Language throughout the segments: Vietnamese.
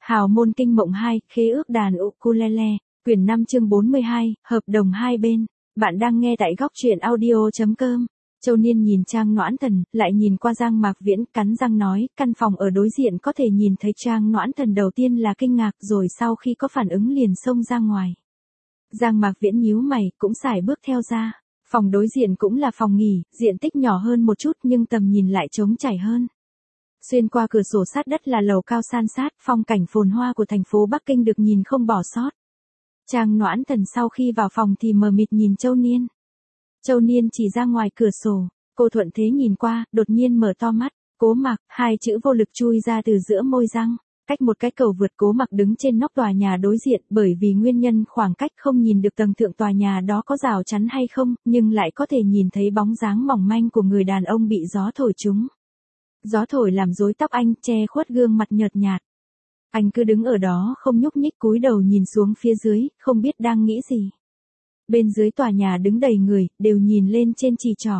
Hào môn kinh mộng 2, khế ước đàn ukulele, quyển 5 chương 42, hợp đồng hai bên. Bạn đang nghe tại góc truyện audio.com. Châu Niên nhìn Trang Noãn Thần, lại nhìn qua Giang Mạc Viễn, cắn răng nói, căn phòng ở đối diện có thể nhìn thấy. Trang Noãn Thần đầu tiên là kinh ngạc, rồi sau khi có phản ứng liền xông ra ngoài. Giang Mạc Viễn nhíu mày, cũng sải bước theo ra. Phòng đối diện cũng là phòng nghỉ, diện tích nhỏ hơn một chút nhưng tầm nhìn lại trống trải hơn. Xuyên qua cửa sổ sát đất là lầu cao san sát, phong cảnh phồn hoa của thành phố Bắc Kinh được nhìn không bỏ sót. Trang Noãn Thần sau khi vào phòng thì mờ mịt nhìn Châu Niên. Châu Niên chỉ ra ngoài cửa sổ, cô thuận thế nhìn qua, đột nhiên mở to mắt, Cố Mặc, hai chữ vô lực chui ra từ giữa môi răng. Cách một cái cầu vượt, Cố Mặc đứng trên nóc tòa nhà đối diện, bởi vì nguyên nhân khoảng cách không nhìn được tầng thượng tòa nhà đó có rào chắn hay không, nhưng lại có thể nhìn thấy bóng dáng mỏng manh của người đàn ông bị gió thổi trúng. Gió thổi làm rối tóc anh, che khuất gương mặt nhợt nhạt. Anh cứ đứng ở đó không nhúc nhích, cúi đầu nhìn xuống phía dưới, không biết đang nghĩ gì. Bên dưới tòa nhà đứng đầy người, đều nhìn lên trên chỉ trỏ.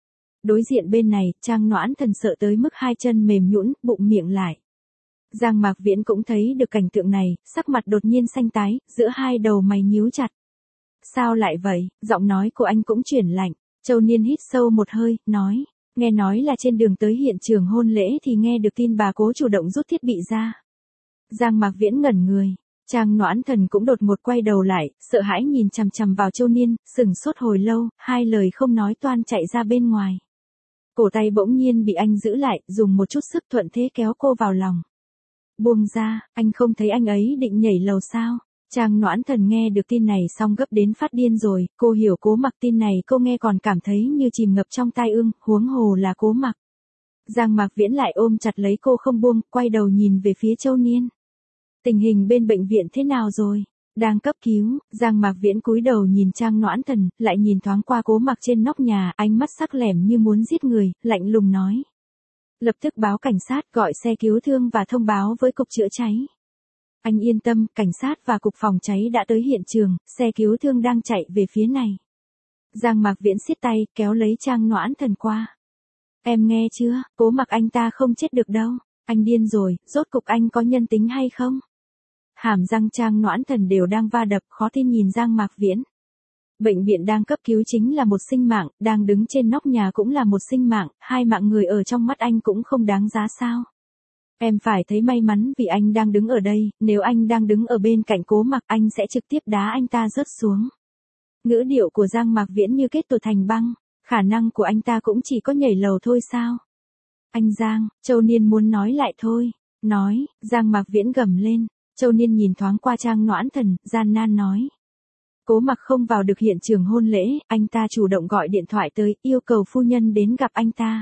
Đối diện bên này, Trang Noãn Thần sợ tới mức hai chân mềm nhũn, bụng miệng lại. Giang Mạc Viễn cũng thấy được cảnh tượng này, sắc mặt đột nhiên xanh tái, giữa hai đầu mày nhíu chặt. Sao lại vậy? Giọng nói của anh cũng chuyển lạnh. Châu Niên hít sâu một hơi, nói. Nghe nói là trên đường tới hiện trường hôn lễ thì nghe được tin bà Cố chủ động rút thiết bị ra. Giang Mạc Viễn ngẩn người. Trang Noãn Thần cũng đột ngột quay đầu lại, sợ hãi nhìn chằm chằm vào Châu Niên, sững sốt hồi lâu, hai lời không nói toan chạy ra bên ngoài. Cổ tay bỗng nhiên bị anh giữ lại, dùng một chút sức thuận thế kéo cô vào lòng. Buông ra, anh không thấy anh ấy định nhảy lầu sao? Trang Noãn Thần nghe được tin này xong gấp đến phát điên rồi, cô hiểu Cố Mặc, tin này cô nghe còn cảm thấy như chìm ngập trong tai ương, huống hồ là Cố Mặc. Giang Mạc Viễn lại ôm chặt lấy cô không buông, quay đầu nhìn về phía Châu Niên. Tình hình bên bệnh viện thế nào rồi? Đang cấp cứu. Giang Mạc Viễn cúi đầu nhìn Trang Noãn Thần, lại nhìn thoáng qua Cố Mặc trên nóc nhà, ánh mắt sắc lẻm như muốn giết người, lạnh lùng nói. Lập tức báo cảnh sát, gọi xe cứu thương và thông báo với cục chữa cháy. Anh yên tâm, cảnh sát và cục phòng cháy đã tới hiện trường, xe cứu thương đang chạy về phía này. Giang Mạc Viễn siết tay, kéo lấy Trang Noãn Thần qua. Em nghe chưa, Cố Mặc anh ta không chết được đâu. Anh điên rồi, rốt cục anh có nhân tính hay không? Hàm răng Trang Noãn Thần đều đang va đập, khó tin nhìn Giang Mạc Viễn. Bệnh viện đang cấp cứu chính là một sinh mạng, đang đứng trên nóc nhà cũng là một sinh mạng, hai mạng người ở trong mắt anh cũng không đáng giá sao? Em phải thấy may mắn vì anh đang đứng ở đây, nếu anh đang đứng ở bên cạnh Cố Mặc anh sẽ trực tiếp đá anh ta rớt xuống. Ngữ điệu của Giang Mạc Viễn như kết tủa thành băng, khả năng của anh ta cũng chỉ có nhảy lầu thôi sao? Anh Giang, Châu Niên muốn nói lại thôi. Nói, Giang Mạc Viễn gầm lên. Châu Niên nhìn thoáng qua Trang Noãn Thần, gian nan nói. Cố Mặc không vào được hiện trường hôn lễ, anh ta chủ động gọi điện thoại tới, yêu cầu phu nhân đến gặp anh ta.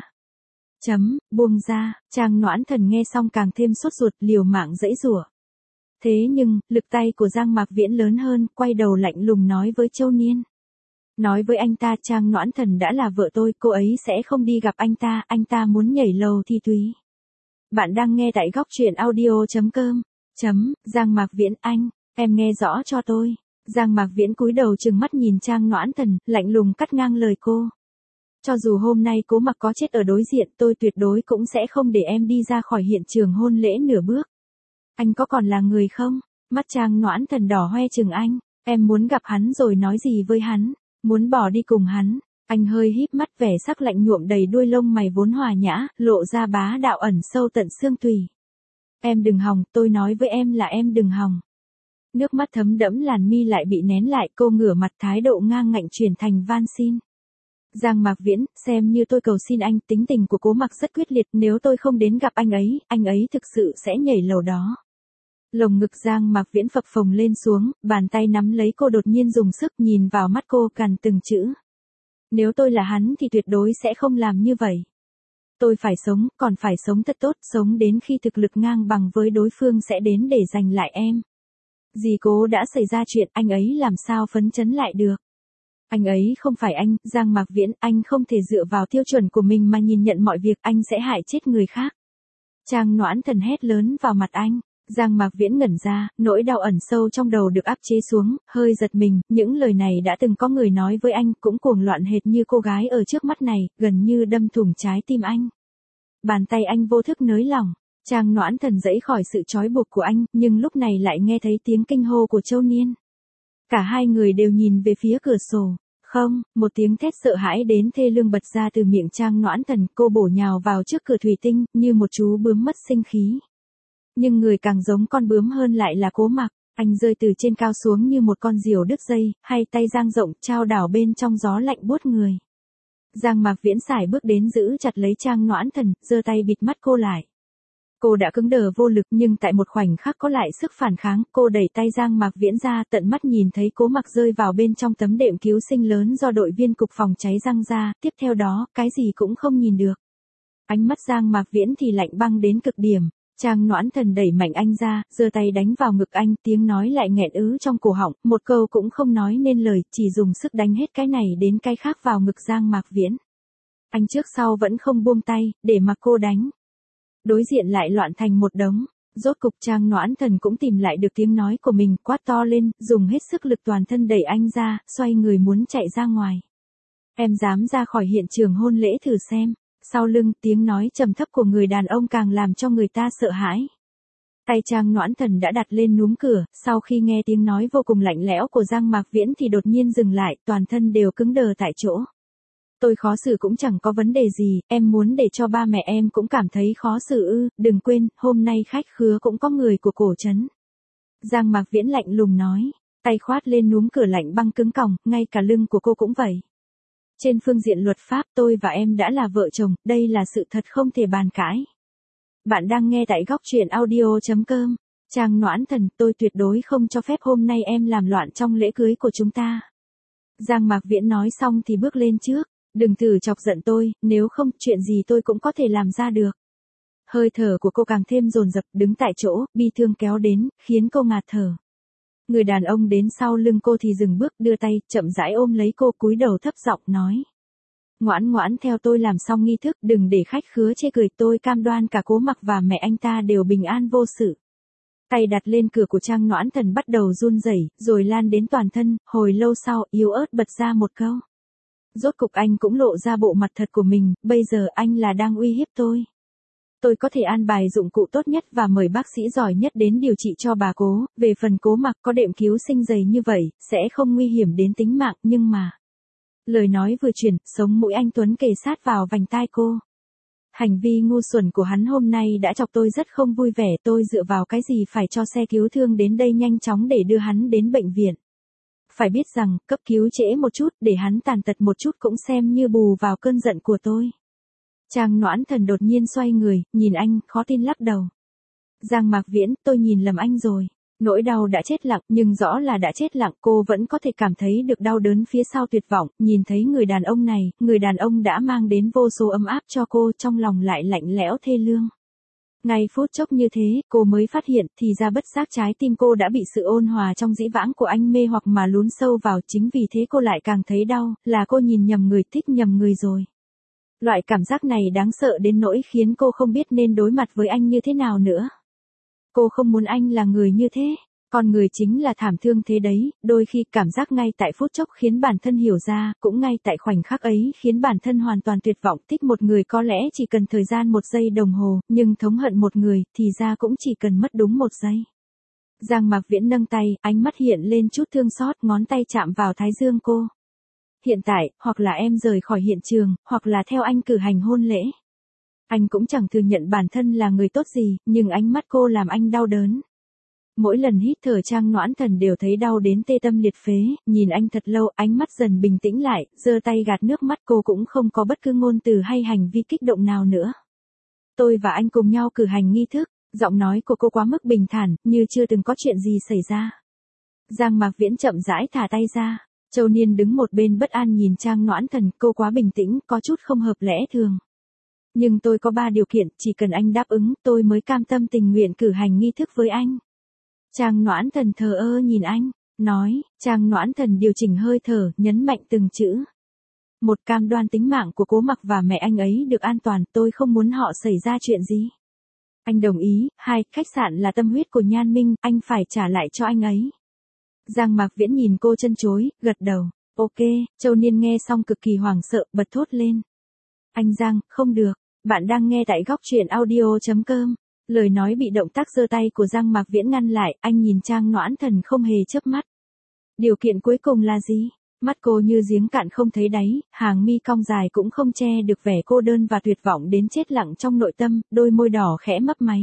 Buông ra, Trang Noãn Thần nghe xong càng thêm sốt ruột, liều mạng giãy giụa. Thế nhưng, lực tay của Giang Mạc Viễn lớn hơn, quay đầu lạnh lùng nói với Châu Niên. Nói với anh ta, Trang Noãn Thần đã là vợ tôi, cô ấy sẽ không đi gặp anh ta muốn nhảy lầu thì tùy. Bạn đang nghe tại góc truyện audio.com. Giang Mạc Viễn, em nghe rõ cho tôi. Giang Mạc Viễn cúi đầu trừng mắt nhìn Trang Noãn Thần, lạnh lùng cắt ngang lời cô. Cho dù hôm nay Cố Mặc có chết ở đối diện, tôi tuyệt đối cũng sẽ không để em đi ra khỏi hiện trường hôn lễ nửa bước. Anh có còn là người không? Mắt Trang Noãn Thần đỏ hoe chừng anh. Em muốn gặp hắn rồi nói gì với hắn? Muốn bỏ đi cùng hắn? Anh hơi híp mắt, vẻ sắc lạnh nhuộm đầy đuôi lông mày vốn hòa nhã, lộ ra bá đạo ẩn sâu tận xương tủy. Em đừng hòng, tôi nói với em là em đừng hòng. Nước mắt thấm đẫm làn mi lại bị nén lại, cô ngửa mặt, thái độ ngang ngạnh chuyển thành van xin. Giang Mạc Viễn, xem như tôi cầu xin anh, tính tình của Cố Mặc rất quyết liệt, nếu tôi không đến gặp anh ấy thực sự sẽ nhảy lầu đó. Lồng ngực Giang Mạc Viễn phập phồng lên xuống, bàn tay nắm lấy cô đột nhiên dùng sức, nhìn vào mắt cô cằn từng chữ. Nếu tôi là hắn thì tuyệt đối sẽ không làm như vậy. Tôi phải sống, còn phải sống thật tốt, sống đến khi thực lực ngang bằng với đối phương sẽ đến để giành lại em. Dì Cố đã xảy ra chuyện, anh ấy làm sao phấn chấn lại được. Anh ấy không phải anh, Giang Mạc Viễn, anh không thể dựa vào tiêu chuẩn của mình mà nhìn nhận mọi việc, anh sẽ hại chết người khác. Trang Noãn Thần hét lớn vào mặt anh. Giang Mạc Viễn ngẩn ra, nỗi đau ẩn sâu trong đầu được áp chế xuống, hơi giật mình, những lời này đã từng có người nói với anh, cũng cuồng loạn hệt như cô gái ở trước mắt này, gần như đâm thủng trái tim anh. Bàn tay anh vô thức nới lỏng, Trang Noãn Thần dãy khỏi sự trói buộc của anh, nhưng lúc này lại nghe thấy tiếng kinh hô của Châu Niên. Cả hai người đều nhìn về phía cửa sổ. Không, một tiếng thét sợ hãi đến thê lương bật ra từ miệng Trang Noãn Thần, cô bổ nhào vào trước cửa thủy tinh, như một chú bướm mất sinh khí. Nhưng người càng giống con bướm hơn lại là Cố Mặc, anh rơi từ trên cao xuống như một con diều đứt dây, hai tay dang rộng trao đảo bên trong gió lạnh buốt người. Giang Mạc Viễn sải bước đến giữ chặt lấy Trang Noãn Thần, giơ tay bịt mắt cô lại. Cô đã cứng đờ vô lực nhưng tại một khoảnh khắc có lại sức phản kháng, cô đẩy tay Giang Mạc Viễn ra, tận mắt nhìn thấy Cố Mặc rơi vào bên trong tấm đệm cứu sinh lớn do đội viên cục phòng cháy giăng ra, tiếp theo đó, cái gì cũng không nhìn được. Ánh mắt Giang Mạc Viễn thì lạnh băng đến cực điểm. Trang Noãn Thần đẩy mạnh anh ra, giơ tay đánh vào ngực anh, tiếng nói lại nghẹn ứ trong cổ họng, một câu cũng không nói nên lời, chỉ dùng sức đánh hết cái này đến cái khác vào ngực Giang Mạc Viễn. Anh trước sau vẫn không buông tay, để mặc cô đánh. Đối diện lại loạn thành một đống. Rốt cục Trang Noãn Thần cũng tìm lại được tiếng nói của mình, quát to lên, dùng hết sức lực toàn thân đẩy anh ra, xoay người muốn chạy ra ngoài. Em dám ra khỏi hiện trường hôn lễ thử xem. Sau lưng, tiếng nói trầm thấp của người đàn ông càng làm cho người ta sợ hãi. Tay Trang Noãn Thần đã đặt lên núm cửa, sau khi nghe tiếng nói vô cùng lạnh lẽo của Giang Mạc Viễn thì đột nhiên dừng lại, toàn thân đều cứng đờ tại chỗ. Tôi khó xử cũng chẳng có vấn đề gì, em muốn để cho ba mẹ em cũng cảm thấy khó xử ư, đừng quên, hôm nay khách khứa cũng có người của cổ trấn. Giang Mạc Viễn lạnh lùng nói, tay khoát lên núm cửa lạnh băng cứng còng, ngay cả lưng của cô cũng vậy. Trên phương diện luật pháp tôi và em đã là vợ chồng, đây là sự thật không thể bàn cãi. Bạn đang nghe tại góc truyện audio.com. Trang Noãn Thần, tôi tuyệt đối không cho phép hôm nay em làm loạn trong lễ cưới của chúng ta. Giang Mạc Viễn nói xong thì bước lên trước, đừng thử chọc giận tôi, nếu không chuyện gì tôi cũng có thể làm ra được. Hơi thở của cô càng thêm dồn dập, đứng tại chỗ, bi thương kéo đến, khiến cô ngạt thở. Người đàn ông đến sau lưng cô thì dừng bước, đưa tay, chậm rãi ôm lấy cô, cúi đầu thấp giọng nói. Ngoãn ngoãn theo tôi làm xong nghi thức, đừng để khách khứa chê cười, tôi cam đoan cả Cố Mặc và mẹ anh ta đều bình an vô sự. Tay đặt lên cửa của Trang Noãn Thần bắt đầu run rẩy, rồi lan đến toàn thân, hồi lâu sau, yếu ớt bật ra một câu. Rốt cục anh cũng lộ ra bộ mặt thật của mình, bây giờ anh là đang uy hiếp tôi. Tôi có thể an bài dụng cụ tốt nhất và mời bác sĩ giỏi nhất đến điều trị cho bà Cố, về phần Cố Mặc có đệm cứu sinh dày như vậy, sẽ không nguy hiểm đến tính mạng, nhưng mà... Lời nói vừa chuyển, sống mũi anh Tuấn kề sát vào vành tai cô. Hành vi ngu xuẩn của hắn hôm nay đã chọc tôi rất không vui vẻ, tôi dựa vào cái gì phải cho xe cứu thương đến đây nhanh chóng để đưa hắn đến bệnh viện. Phải biết rằng, cấp cứu trễ một chút để hắn tàn tật một chút cũng xem như bù vào cơn giận của tôi. Trang Noãn Thần đột nhiên xoay người, nhìn anh, khó tin lắc đầu. Giang Mạc Viễn, tôi nhìn lầm anh rồi. Nỗi đau đã chết lặng, nhưng rõ là đã chết lặng, cô vẫn có thể cảm thấy được đau đớn phía sau tuyệt vọng, nhìn thấy người đàn ông này, người đàn ông đã mang đến vô số ấm áp cho cô, trong lòng lại lạnh lẽo thê lương. Ngay phút chốc như thế, cô mới phát hiện, thì ra bất giác trái tim cô đã bị sự ôn hòa trong dĩ vãng của anh mê hoặc mà lún sâu vào, chính vì thế cô lại càng thấy đau, là cô nhìn nhầm người, thích nhầm người rồi. Loại cảm giác này đáng sợ đến nỗi khiến cô không biết nên đối mặt với anh như thế nào nữa. Cô không muốn anh là người như thế, con người chính là thảm thương thế đấy, đôi khi cảm giác ngay tại phút chốc khiến bản thân hiểu ra, cũng ngay tại khoảnh khắc ấy khiến bản thân hoàn toàn tuyệt vọng. Thích một người có lẽ chỉ cần thời gian 1 giây đồng hồ, nhưng thống hận một người thì ra cũng chỉ cần mất đúng 1 giây. Giang Mạc Viễn nâng tay, ánh mắt hiện lên chút thương xót, ngón tay chạm vào thái dương cô. Hiện tại, hoặc là em rời khỏi hiện trường, hoặc là theo anh cử hành hôn lễ. Anh cũng chẳng thừa nhận bản thân là người tốt gì, nhưng ánh mắt cô làm anh đau đớn. Mỗi lần hít thở Trang Noãn Thần đều thấy đau đến tê tâm liệt phế, nhìn anh thật lâu, ánh mắt dần bình tĩnh lại, giơ tay gạt nước mắt, cô cũng không có bất cứ ngôn từ hay hành vi kích động nào nữa. Tôi và anh cùng nhau cử hành nghi thức, giọng nói của cô quá mức bình thản, như chưa từng có chuyện gì xảy ra. Giang Mạc Viễn chậm rãi thả tay ra, Châu Niên đứng một bên bất an nhìn Trang Noãn Thần, cô quá bình tĩnh, có chút không hợp lẽ thường. Nhưng tôi có 3 điều kiện, chỉ cần anh đáp ứng, tôi mới cam tâm tình nguyện cử hành nghi thức với anh. Trang Noãn Thần thờ ơ nhìn anh, nói, Trang Noãn Thần điều chỉnh hơi thở, nhấn mạnh từng chữ. Một, cam đoan tính mạng của Cố Mặc và mẹ anh ấy được an toàn, tôi không muốn họ xảy ra chuyện gì. Anh đồng ý. 2, khách sạn là tâm huyết của Nhan Minh, anh phải trả lại cho anh ấy. Giang Mạc Viễn nhìn cô chân chối, gật đầu, ok. Châu Niên nghe xong cực kỳ hoảng sợ, bật thốt lên. Anh Giang, không được, bạn đang nghe tại góc truyện audio.com. Lời nói bị động tác giơ tay của Giang Mạc Viễn ngăn lại, anh nhìn Trang Noãn Thần không hề chớp mắt. Điều kiện cuối cùng là gì? Mắt cô như giếng cạn không thấy đáy, hàng mi cong dài cũng không che được vẻ cô đơn và tuyệt vọng đến chết lặng trong nội tâm, đôi môi đỏ khẽ mấp máy.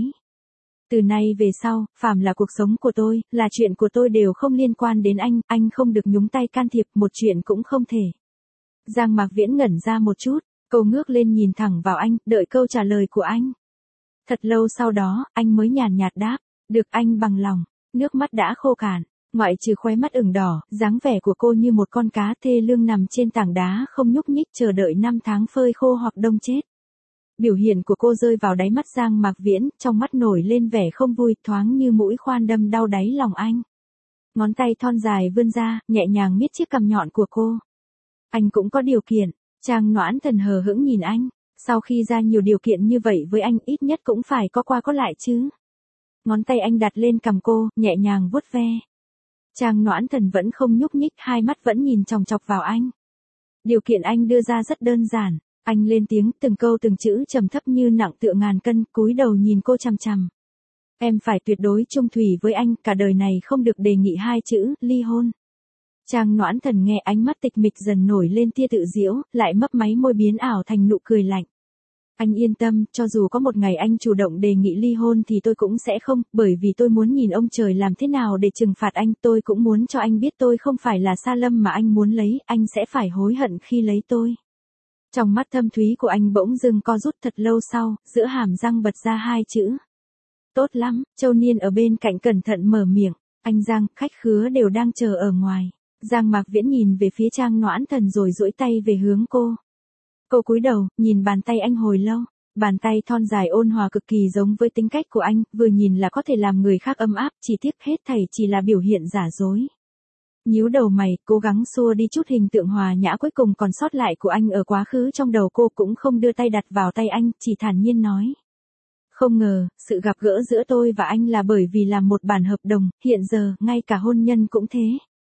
Từ nay về sau, phàm là cuộc sống của tôi, là chuyện của tôi đều không liên quan đến anh không được nhúng tay can thiệp, một chuyện cũng không thể. Giang Mạc Viễn ngẩn ra một chút, cô ngước lên nhìn thẳng vào anh, đợi câu trả lời của anh. Thật lâu sau đó, anh mới nhàn nhạt đáp, được anh bằng lòng, nước mắt đã khô cạn. Ngoại trừ khóe mắt ửng đỏ, dáng vẻ của cô như một con cá thê lương nằm trên tảng đá không nhúc nhích chờ đợi năm tháng phơi khô hoặc đông chết. Biểu hiện của cô rơi vào đáy mắt Giang Mạc Viễn, trong mắt nổi lên vẻ không vui, thoáng như mũi khoan đâm đau đáy lòng anh. Ngón tay thon dài vươn ra, nhẹ nhàng miết chiếc cằm nhọn của cô. Anh cũng có điều kiện. Trang Noãn Thần hờ hững nhìn anh. Sau khi ra nhiều điều kiện như vậy với anh, ít nhất cũng phải có qua có lại chứ. Ngón tay anh đặt lên cằm cô, nhẹ nhàng vuốt ve. Trang Noãn Thần vẫn không nhúc nhích, hai mắt vẫn nhìn chòng chọc vào anh. Điều kiện anh đưa ra rất đơn giản. Anh lên tiếng, từng câu từng chữ trầm thấp như nặng tựa ngàn cân, cúi đầu nhìn cô chằm chằm. Em phải tuyệt đối chung thủy với anh, cả đời này không được đề nghị hai chữ ly hôn. Trang Noãn Thần nghe, ánh mắt tịch mịch dần nổi lên tia tự giễu, lại mấp máy môi biến ảo thành nụ cười lạnh. Anh yên tâm, cho dù có một ngày anh chủ động đề nghị ly hôn thì tôi cũng sẽ không, bởi vì tôi muốn nhìn ông trời làm thế nào để trừng phạt anh, tôi cũng muốn cho anh biết tôi không phải là Sa Lâm mà anh muốn lấy, anh sẽ phải hối hận khi lấy tôi. Trong mắt thâm thúy của anh bỗng dưng co rút, thật lâu sau, giữa hàm răng bật ra hai chữ. Tốt lắm, Châu Niên ở bên cạnh cẩn thận mở miệng, anh Giang, khách khứa đều đang chờ ở ngoài. Giang Mạc Viễn nhìn về phía Trang Noãn Thần rồi duỗi tay về hướng cô. Cô cúi đầu, nhìn bàn tay anh hồi lâu. Bàn tay thon dài ôn hòa cực kỳ giống với tính cách của anh, vừa nhìn là có thể làm người khác ấm áp, chỉ tiếc hết thảy chỉ là biểu hiện giả dối. Nhíu đầu mày, cố gắng xua đi chút hình tượng hòa nhã cuối cùng còn sót lại của anh ở quá khứ trong đầu cô, cũng không đưa tay đặt vào tay anh, chỉ thản nhiên nói. Không ngờ, sự gặp gỡ giữa tôi và anh là bởi vì làm một bản hợp đồng, hiện giờ, ngay cả hôn nhân cũng thế.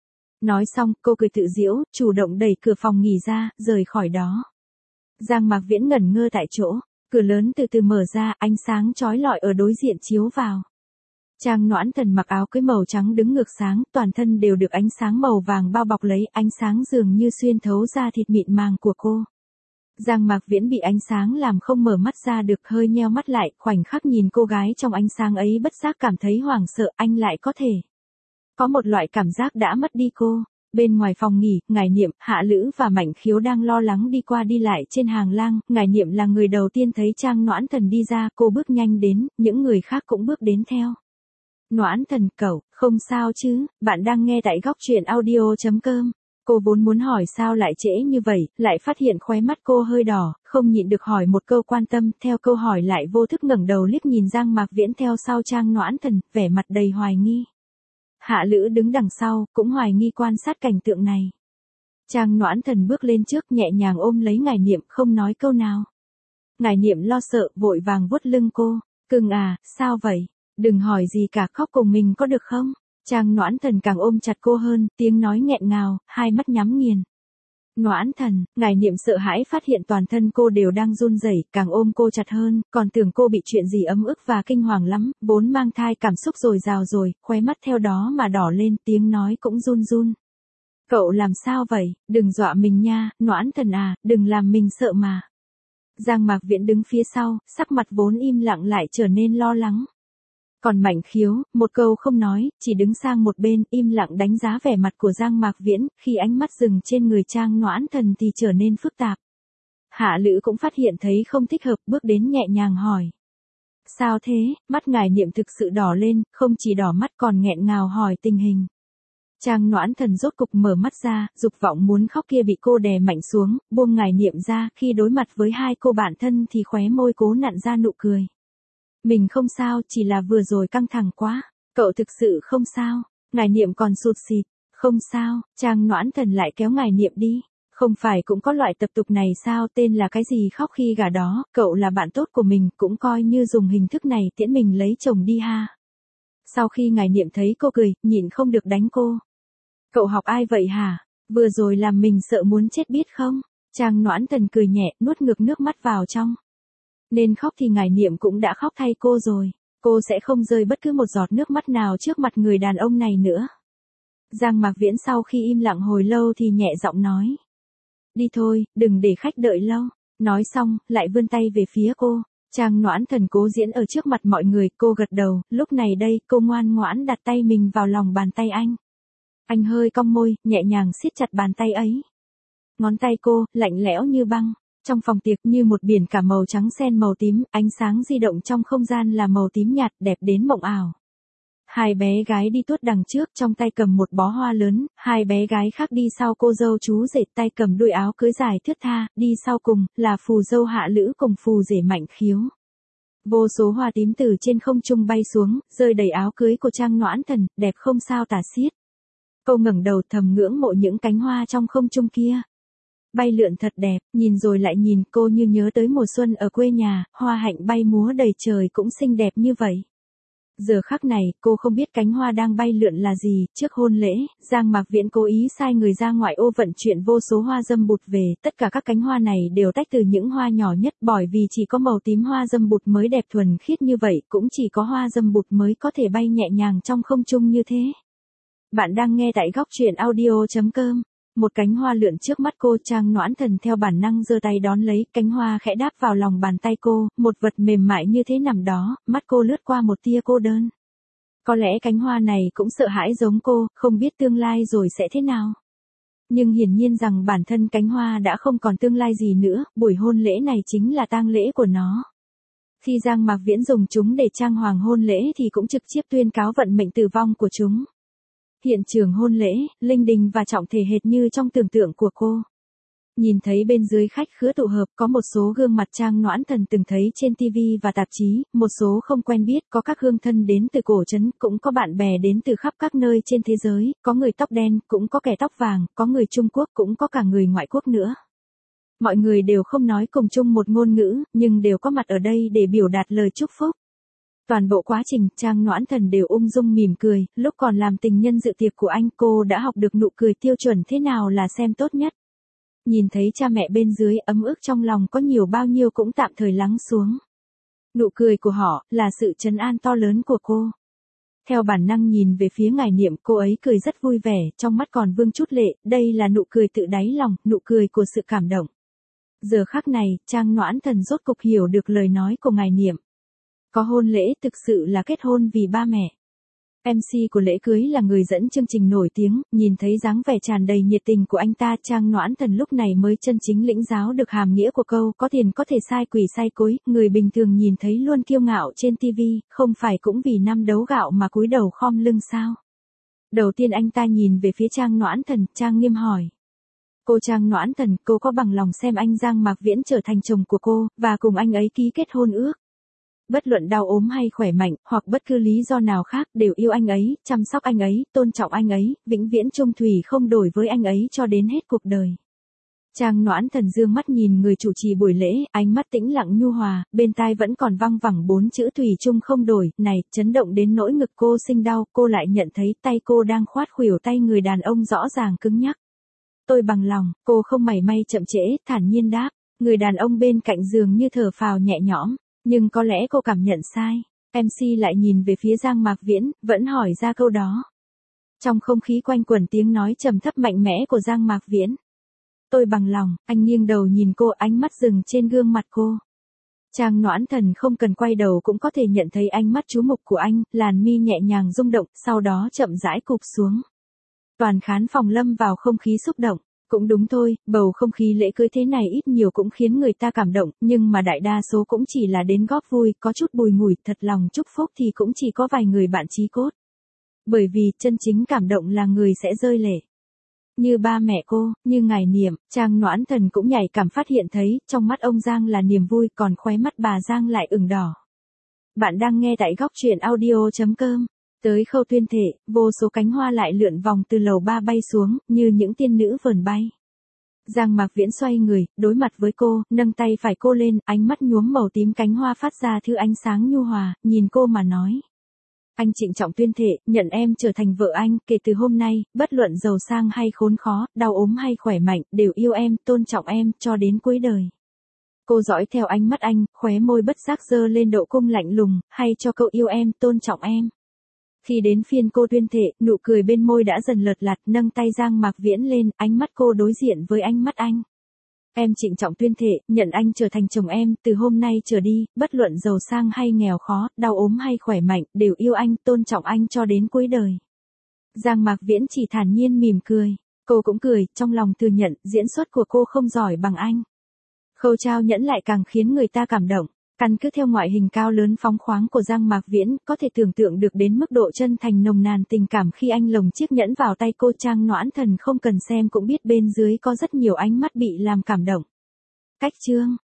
Nói xong, cô cười tự giễu, chủ động đẩy cửa phòng nghỉ ra, rời khỏi đó. Giang Mạc Viễn ngẩn ngơ tại chỗ, cửa lớn từ từ mở ra, ánh sáng chói lọi ở đối diện chiếu vào. Trang Noãn Thần mặc áo cưới màu trắng đứng ngược sáng, toàn thân đều được ánh sáng màu vàng bao bọc lấy, ánh sáng dường như xuyên thấu da thịt mịn màng của cô. Giang Mạc Viễn bị ánh sáng làm không mở mắt ra được, hơi nheo mắt lại, khoảnh khắc nhìn cô gái trong ánh sáng ấy bất giác cảm thấy hoảng sợ, anh lại có thể. Có một loại cảm giác đã mất đi cô. Bên ngoài phòng nghỉ, Ngải Niệm, Hạ Lữ và Mạnh Khiếu đang lo lắng đi qua đi lại trên hàng lang, Ngải Niệm là người đầu tiên thấy Trang Noãn Thần đi ra, cô bước nhanh đến, những người khác cũng bước đến theo. Noãn Thần, cậu, không sao chứ, bạn đang nghe tại góc truyện audio.com. Cô vốn muốn hỏi sao lại trễ như vậy, lại phát hiện khóe mắt cô hơi đỏ, không nhịn được hỏi một câu quan tâm, theo câu hỏi lại vô thức ngẩng đầu liếc nhìn Giang Mạc Viễn theo sau Trang Noãn Thần, vẻ mặt đầy hoài nghi. Hạ Lữ đứng đằng sau, cũng hoài nghi quan sát cảnh tượng này. Trang Noãn Thần bước lên trước, nhẹ nhàng ôm lấy Ngải Niệm, không nói câu nào. Ngải Niệm lo sợ, vội vàng vuốt lưng cô. Cưng à, sao vậy? Đừng hỏi gì cả, khóc cùng mình có được không? Trang Noãn Thần càng ôm chặt cô hơn, tiếng nói nghẹn ngào, hai mắt nhắm nghiền. Noãn Thần, Ngải Niệm sợ hãi phát hiện toàn thân cô đều đang run rẩy, càng ôm cô chặt hơn, còn tưởng cô bị chuyện gì ấm ức và kinh hoàng lắm, vốn mang thai cảm xúc dồi dào rồi, khóe mắt theo đó mà đỏ lên, tiếng nói cũng run run. Cậu làm sao vậy, đừng dọa mình nha, Noãn Thần à, đừng làm mình sợ mà. Giang Mạc Viễn đứng phía sau, sắc mặt vốn im lặng lại trở nên lo lắng. Còn Mạnh Khiếu, một câu không nói, chỉ đứng sang một bên, im lặng đánh giá vẻ mặt của Giang Mạc Viễn, khi ánh mắt dừng trên người Trang Noãn Thần thì trở nên phức tạp. Hạ Lữ cũng phát hiện thấy không thích hợp, bước đến nhẹ nhàng hỏi. Sao thế, mắt Ngải Niệm thực sự đỏ lên, không chỉ đỏ mắt còn nghẹn ngào hỏi tình hình. Trang Noãn Thần rốt cục mở mắt ra, dục vọng muốn khóc kia bị cô đè mạnh xuống, buông Ngải Niệm ra, khi đối mặt với hai cô bạn thân thì khóe môi cố nặn ra nụ cười. Mình không sao, chỉ là vừa rồi căng thẳng quá. Cậu thực sự không sao. Ngải Niệm còn sụt sịt. Không sao, Trang Noãn Thần lại kéo Ngải Niệm đi. Không phải cũng có loại tập tục này sao, tên là cái gì khóc khi gả đó, cậu là bạn tốt của mình, cũng coi như dùng hình thức này tiễn mình lấy chồng đi ha. Sau khi Ngải Niệm thấy cô cười, nhịn không được đánh cô. Cậu học ai vậy hả? Vừa rồi làm mình sợ muốn chết biết không? Trang Noãn Thần cười nhẹ, nuốt ngược nước mắt vào trong. Nên khóc thì Ngải Niệm cũng đã khóc thay cô rồi. Cô sẽ không rơi bất cứ một giọt nước mắt nào trước mặt người đàn ông này nữa. Giang Mạc Viễn sau khi im lặng hồi lâu thì nhẹ giọng nói. Đi thôi, đừng để khách đợi lâu. Nói xong, lại vươn tay về phía cô. Trang Noãn Thần cố diễn ở trước mặt mọi người, cô gật đầu, lúc này đây, cô ngoan ngoãn đặt tay mình vào lòng bàn tay anh. Anh hơi cong môi, nhẹ nhàng siết chặt bàn tay ấy. Ngón tay cô, lạnh lẽo như băng. Trong phòng tiệc như một biển cả màu trắng xen màu tím, ánh sáng di động trong không gian là màu tím nhạt, đẹp đến mộng ảo. Hai bé gái đi tuốt đằng trước, trong tay cầm một bó hoa lớn, hai bé gái khác đi sau cô dâu chú rể, tay cầm đuôi áo cưới dài thướt tha, đi sau cùng, là phù dâu Hạ Lữ cùng phù rể Mạnh Khiếu. Vô số hoa tím từ trên không trung bay xuống, rơi đầy áo cưới của Trang Noãn Thần, đẹp không sao tả xiết. Cô ngẩng đầu thầm ngưỡng mộ những cánh hoa trong không trung kia. Bay lượn thật đẹp, nhìn rồi lại nhìn, cô như nhớ tới mùa xuân ở quê nhà, hoa hạnh bay múa đầy trời cũng xinh đẹp như vậy. Giờ khắc này, cô không biết cánh hoa đang bay lượn là gì. Trước hôn lễ, Giang Mạc Viễn cố ý sai người ra ngoại ô vận chuyển vô số hoa dâm bụt về, tất cả các cánh hoa này đều tách từ những hoa nhỏ nhất, bởi vì chỉ có màu tím hoa dâm bụt mới đẹp thuần khiết như vậy, cũng chỉ có hoa dâm bụt mới có thể bay nhẹ nhàng trong không trung như thế. Bạn đang nghe tại góc truyện audio.com. Một cánh hoa lượn trước mắt cô, Trang Noãn Thần theo bản năng giơ tay đón lấy, cánh hoa khẽ đáp vào lòng bàn tay cô, một vật mềm mại như thế nằm đó, mắt cô lướt qua một tia cô đơn. Có lẽ cánh hoa này cũng sợ hãi giống cô, không biết tương lai rồi sẽ thế nào. Nhưng hiển nhiên rằng bản thân cánh hoa đã không còn tương lai gì nữa, buổi hôn lễ này chính là tang lễ của nó. Khi Giang Mạc Viễn dùng chúng để trang hoàng hôn lễ thì cũng trực tiếp tuyên cáo vận mệnh tử vong của chúng. Hiện trường hôn lễ, linh đình và trọng thể hệt như trong tưởng tượng của cô. Nhìn thấy bên dưới khách khứa tụ hợp có một số gương mặt Trang Noãn Thần từng thấy trên TV và tạp chí, một số không quen biết, có các hương thân đến từ cổ trấn, cũng có bạn bè đến từ khắp các nơi trên thế giới, có người tóc đen, cũng có kẻ tóc vàng, có người Trung Quốc, cũng có cả người ngoại quốc nữa. Mọi người đều không nói cùng chung một ngôn ngữ, nhưng đều có mặt ở đây để biểu đạt lời chúc phúc. Toàn bộ quá trình, Trang Noãn Thần đều ung dung mỉm cười, lúc còn làm tình nhân dự tiệc của anh, cô đã học được nụ cười tiêu chuẩn thế nào là xem tốt nhất. Nhìn thấy cha mẹ bên dưới, ấm ức trong lòng có nhiều bao nhiêu cũng tạm thời lắng xuống. Nụ cười của họ, là sự trấn an to lớn của cô. Theo bản năng nhìn về phía Ngải Niệm, cô ấy cười rất vui vẻ, trong mắt còn vương chút lệ, đây là nụ cười tự đáy lòng, nụ cười của sự cảm động. Giờ khắc này, Trang Noãn Thần rốt cục hiểu được lời nói của Ngải Niệm. Có hôn lễ thực sự là kết hôn vì ba mẹ. MC của lễ cưới là người dẫn chương trình nổi tiếng, nhìn thấy dáng vẻ tràn đầy nhiệt tình của anh ta, Trang Noãn Thần lúc này mới chân chính lĩnh giáo được hàm nghĩa của câu có tiền có thể sai quỷ sai cối, người bình thường nhìn thấy luôn kiêu ngạo trên TV, không phải cũng vì năm đấu gạo mà cúi đầu khom lưng sao? Đầu tiên anh ta nhìn về phía Trang Noãn Thần, Trang nghiêm hỏi. Cô Trang Noãn Thần, cô có bằng lòng xem anh Giang Mạc Viễn trở thành chồng của cô, và cùng anh ấy ký kết hôn ước? Bất luận đau ốm hay khỏe mạnh, hoặc bất cứ lý do nào khác, đều yêu anh ấy, chăm sóc anh ấy, tôn trọng anh ấy, vĩnh viễn chung thủy không đổi với anh ấy cho đến hết cuộc đời. Trang Noãn Thần dương mắt nhìn người chủ trì buổi lễ, ánh mắt tĩnh lặng nhu hòa, bên tai vẫn còn văng vẳng 4 chữ thủy chung không đổi, này, chấn động đến nỗi ngực cô sinh đau, cô lại nhận thấy tay cô đang khoát khuỷu tay người đàn ông rõ ràng cứng nhắc. Tôi bằng lòng, cô không mảy may chậm trễ, thản nhiên đáp, người đàn ông bên cạnh giường như thở phào nhẹ nhõm. Nhưng có lẽ cô cảm nhận sai. MC lại nhìn về phía Giang Mạc Viễn, vẫn hỏi ra câu đó. Trong không khí quanh quẩn tiếng nói trầm thấp mạnh mẽ của Giang Mạc Viễn. Tôi bằng lòng, anh nghiêng đầu nhìn cô, ánh mắt dừng trên gương mặt cô. Trang Noãn Thần không cần quay đầu cũng có thể nhận thấy ánh mắt chú mục của anh, làn mi nhẹ nhàng rung động, sau đó chậm rãi cụp xuống. Toàn khán phòng lâm vào không khí xúc động. Cũng đúng thôi, bầu không khí lễ cưới thế này ít nhiều cũng khiến người ta cảm động, nhưng mà đại đa số cũng chỉ là đến góp vui, có chút bùi ngùi, thật lòng chúc phúc thì cũng chỉ có vài người bạn chí cốt. Bởi vì, chân chính cảm động là người sẽ rơi lệ. Như ba mẹ cô, như Ngải Niệm, Trang Noãn Thần cũng nhạy cảm phát hiện thấy, trong mắt ông Giang là niềm vui, còn khóe mắt bà Giang lại ửng đỏ. Bạn đang nghe tại góc truyện audio.com. Tới khâu tuyên thệ, vô số cánh hoa lại lượn vòng từ lầu 3 bay xuống, như những tiên nữ vờn bay. Giang Mạc Viễn xoay người, đối mặt với cô, nâng tay phải cô lên, ánh mắt nhuốm màu tím cánh hoa phát ra thứ ánh sáng nhu hòa, nhìn cô mà nói. Anh trịnh trọng tuyên thệ, nhận em trở thành vợ anh, kể từ hôm nay, bất luận giàu sang hay khốn khó, đau ốm hay khỏe mạnh, đều yêu em, tôn trọng em, cho đến cuối đời. Cô dõi theo ánh mắt anh, khóe môi bất giác giơ lên độ cung lạnh lùng, hay cho cậu yêu em, tôn trọng em. Khi đến phiên cô tuyên thệ, nụ cười bên môi đã dần lợt lặt, nâng tay Giang Mạc Viễn lên, ánh mắt cô đối diện với ánh mắt anh. Em trịnh trọng tuyên thệ, nhận anh trở thành chồng em, từ hôm nay trở đi, bất luận giàu sang hay nghèo khó, đau ốm hay khỏe mạnh, đều yêu anh, tôn trọng anh cho đến cuối đời. Giang Mạc Viễn chỉ thản nhiên mỉm cười. Cô cũng cười, trong lòng thừa nhận, diễn xuất của cô không giỏi bằng anh. Khâu trao nhẫn lại càng khiến người ta cảm động. Căn cứ theo ngoại hình cao lớn phóng khoáng của Giang Mạc Viễn, có thể tưởng tượng được đến mức độ chân thành nồng nàn tình cảm khi anh lồng chiếc nhẫn vào tay cô. Trang Noãn Thần không cần xem cũng biết bên dưới có rất nhiều ánh mắt bị làm cảm động. Cách chương